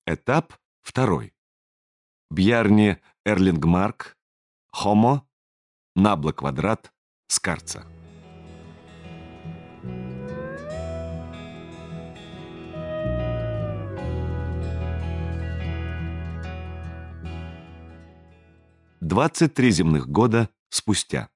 Этап второй. Бjarni Эрлингмарк, Homo, Nabla квадрат, Скарца. Двадцать 23 земных года спустя.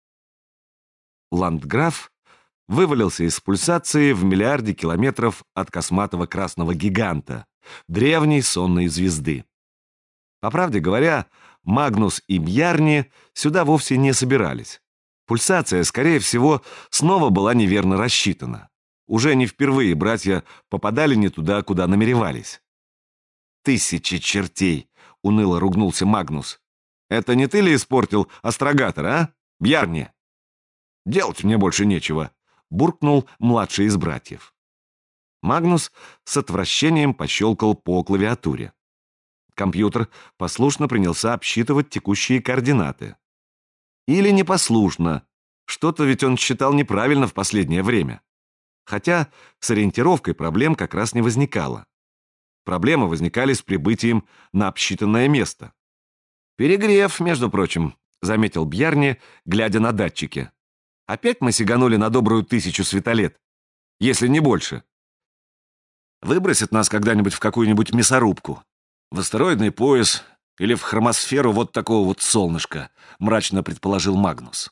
Ландграф вывалился из пульсации в миллиарде километров от косматого красного гиганта, древней сонной звезды. По правде говоря, Магнус и Бjarni сюда вовсе не собирались. Пульсация, скорее всего, снова была неверно рассчитана. Уже не впервые братья попадали не туда, куда намеревались. «Тысячи чертей!» — уныло ругнулся Магнус. «Это не ты ли испортил астрогатор, а, Бjarni?» «Делать мне больше нечего», — буркнул младший из братьев. Магнус с отвращением пощелкал по клавиатуре. Компьютер послушно принялся обсчитывать текущие координаты. Или непослушно. Что-то ведь он считал неправильно в последнее время. Хотя с ориентировкой проблем как раз не возникало. Проблемы возникали с прибытием на обсчитанное место. «Перегрев, между прочим», — заметил Бjarni, глядя на датчики. «Опять мы сиганули на добрую 1000 светолет, если не больше. Выбросит нас когда-нибудь в какую-нибудь мясорубку, в астероидный пояс или в хромосферу вот такого вот солнышка», — мрачно предположил Магнус.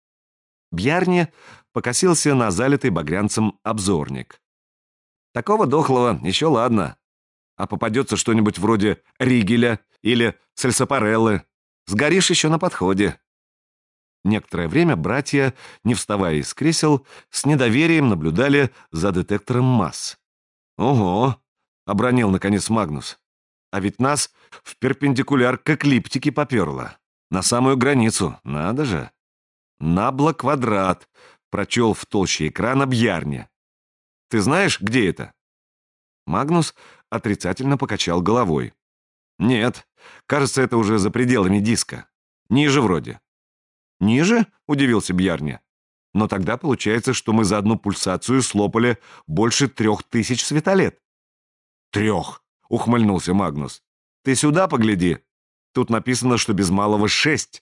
Бjarni покосился на залитый багрянцем обзорник. «Такого дохлого еще ладно. А попадется что-нибудь вроде Ригеля или Сальсапареллы, сгоришь еще на подходе». Некоторое время братья, не вставая из кресел, с недоверием наблюдали за детектором масс. «Ого!» — обронил наконец Магнус. «А ведь нас в перпендикуляр к эклиптике поперло. На самую границу, надо же!» «Набла квадрат», — прочел в толще экрана Бjarni. «Ты знаешь, где это?» Магнус отрицательно покачал головой. «Нет, кажется, это уже за пределами диска. Ниже вроде». «Ниже?» — удивился Бjarni. «Но тогда получается, что мы за одну пульсацию слопали больше 3000 светолет». «3», — ухмыльнулся Магнус. «Ты сюда погляди. Тут написано, что без малого 6.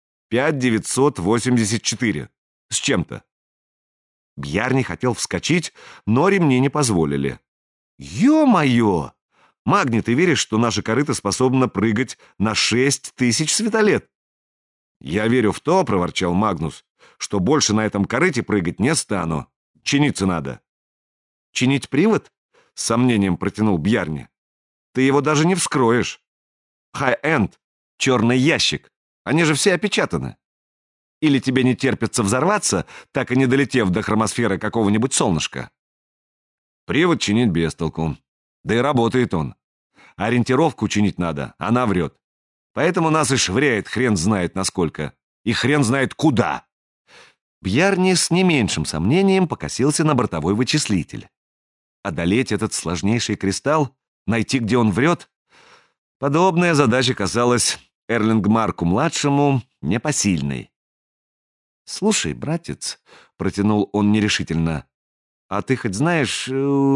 5984. С чем-то». Бjarni хотел вскочить, но ремни не позволили. «Ё-моё! Магни, ты веришь, что наша корыта способна прыгать на 6000 светолет?» «Я верю в то, — проворчал Магнус, — что больше на этом корыте прыгать не стану. Чиниться надо». «Чинить привод?» — с сомнением протянул Бjarni. «Ты его даже не вскроешь. Хай-энд, черный ящик. Они же все опечатаны. Или тебе не терпится взорваться, так и не долетев до хромосферы какого-нибудь солнышка?» «Привод чинить без толку. Да и работает он. Ориентировку чинить надо, она врет. Поэтому нас и швыряет хрен знает насколько. И хрен знает куда». Бjarni с не меньшим сомнением покосился на бортовой вычислитель. Одолеть этот сложнейший кристалл, найти, где он врет? Подобная задача казалась Эрлингмарку-младшему непосильной. «Слушай, братец», — протянул он нерешительно, — «а ты хоть знаешь,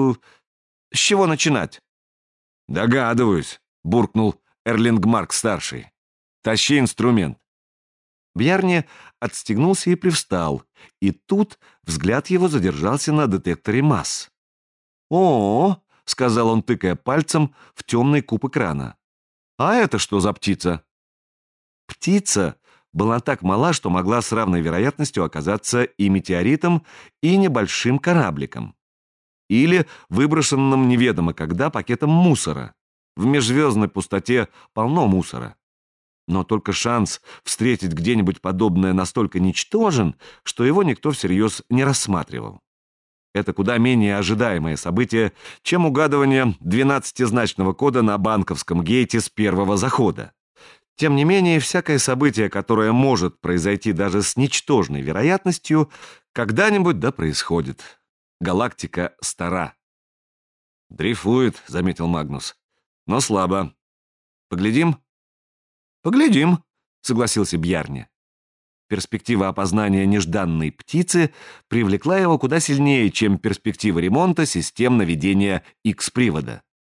с чего начинать?» «Догадываюсь», — буркнул Эрлингмарк-старший. «Тащи инструмент». Бjarni отстегнулся и привстал, и тут взгляд его задержался на детекторе масс. «О-о-о», — сказал он, тыкая пальцем в темный куб экрана. «А это что за птица?» Птица была так мала, что могла с равной вероятностью оказаться и метеоритом, и небольшим корабликом. Или выброшенным неведомо когда пакетом мусора. В межзвездной пустоте полно мусора. Но только шанс встретить где-нибудь подобное настолько ничтожен, что его никто всерьез не рассматривал. Это куда менее ожидаемое событие, чем угадывание 12-значного кода на банковском гейте с первого захода. Тем не менее, всякое событие, которое может произойти даже с ничтожной вероятностью, когда-нибудь да происходит. Галактика стара. «Дрейфует», — заметил Магнус, — «но слабо. Поглядим?» «Поглядим», — согласился Бjarni. Перспектива опознания нежданной птицы привлекла его куда сильнее, чем перспектива ремонта систем наведения X-привода.